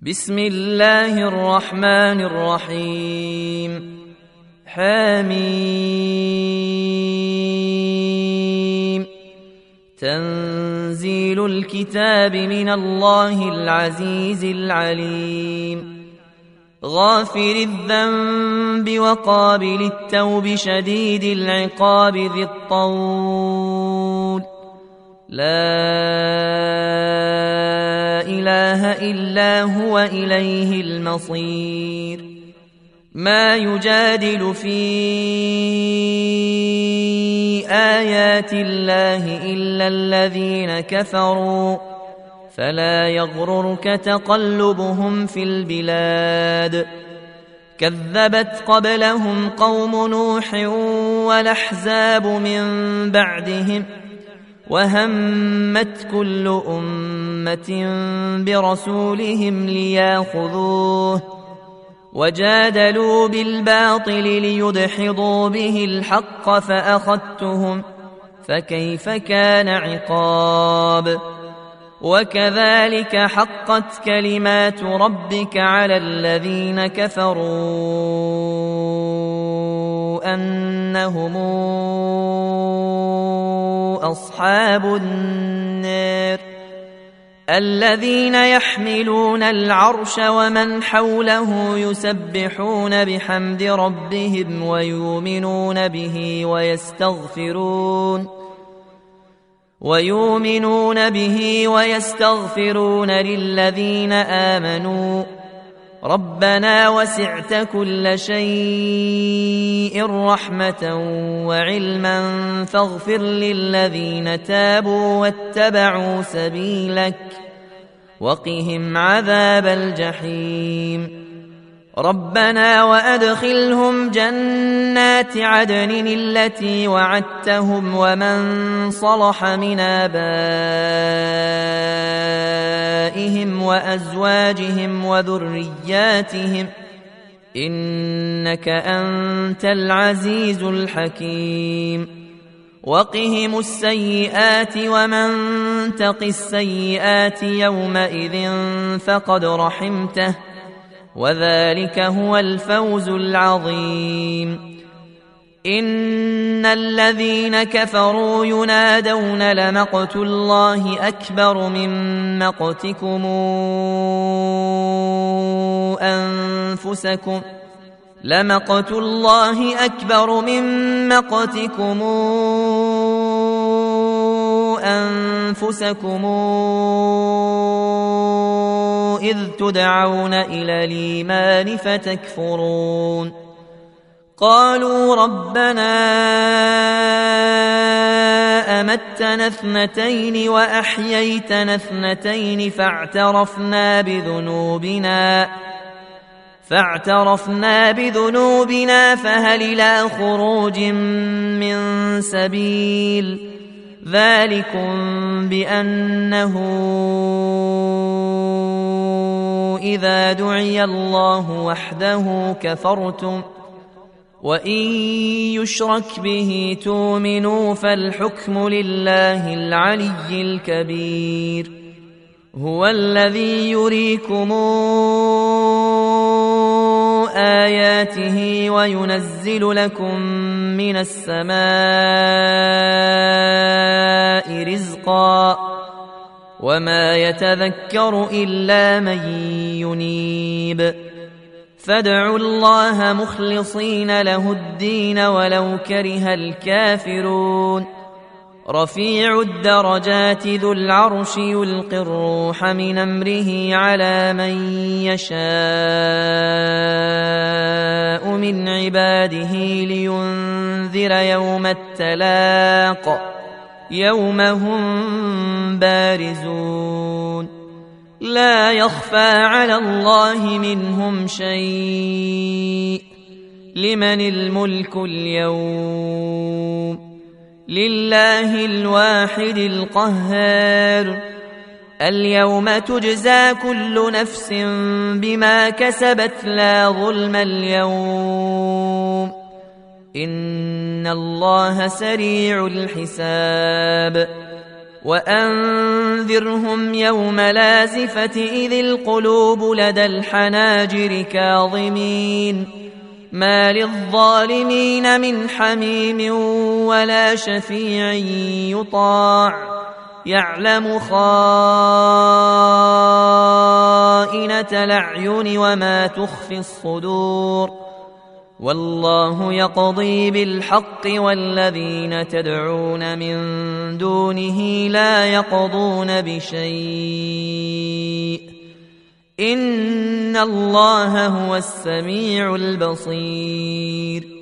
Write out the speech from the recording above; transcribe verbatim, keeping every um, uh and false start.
بسم الله الرحمن الرحيم حميم تنزيل الكتاب من الله العزيز العليم غافر الذنب وقابل التوب شديد العقاب ذي الطول لا إله إلا هو إليه المصير ما يجادل في آيات الله إلا الذين كفروا فلا يغررك تقلبهم في البلاد كذبت قبلهم قوم نوح والأحزاب من بعدهم وهمت كل أمة برسولهم لياخذوه وجادلوا بالباطل ليدحضوا به الحق فأخذتهم فكيف كان عقاب وكذلك حقت كلمات ربك على الذين كفروا أنهم أصحاب النار الذين يحملون العرش ومن حوله يسبحون بحمد ربهم ويؤمنون به ويستغفرون ويؤمنون به ويستغفرون للذين آمنوا ربنا وسعت كل شيء رحمة وعلما فاغفر للذين تابوا واتبعوا سبيلك وقهم عذاب الجحيم ربنا وأدخلهم جنات عدن التي وعدتهم ومن صلح من آبائهم وأزواجهم وذرياتهم إنك أنت العزيز الحكيم وقهم السيئات ومن تق السيئات يومئذ فقد رحمته وذلك هو الفوز العظيم إن الذين كفروا ينادون لمقت الله أكبر من مقتكم أنفسكم لمقت الله أكبر من مقتكم أنفسكم إذ تدعون إلى الإيمان فتكفرون قالوا ربنا أمتنا اثنتين وأحييتنا اثنتين فاعترفنا بذنوبنا فاعترفنا بذنوبنا فهل إلى خروج من سبيل ذلكم بأنه إذا دعي الله وحده كفرتم وإن يشرك به تؤمنوا فالحكم لله العلي الكبير هو الذي يريكم آياته وينزل لكم من السماء رزقا وما يتذكر إلا من ينيب فادعوا الله مخلصين له الدين ولو كره الكافرون رفيع الدرجات ذو العرش يلقي الروح من أمره على من يشاء من عباده لينذر يوم التلاق يوم هم بارزون لا يخفى على الله منهم شيء لمن الملك اليوم لله الواحد القهار اليوم تجزى كل نفس بما كسبت لا ظلم اليوم إن الله سريع الحساب وأنذرهم يوم لازفة إذ القلوب لدى الحناجر كاظمين ما للظالمين من حميم ولا شفيع يطاع يعلم خائنة الأعين وما تخفي الصدور والله يقضي بالحق والذين تدعون من دونه لا يقضون بشيء إن الله هو السميع البصير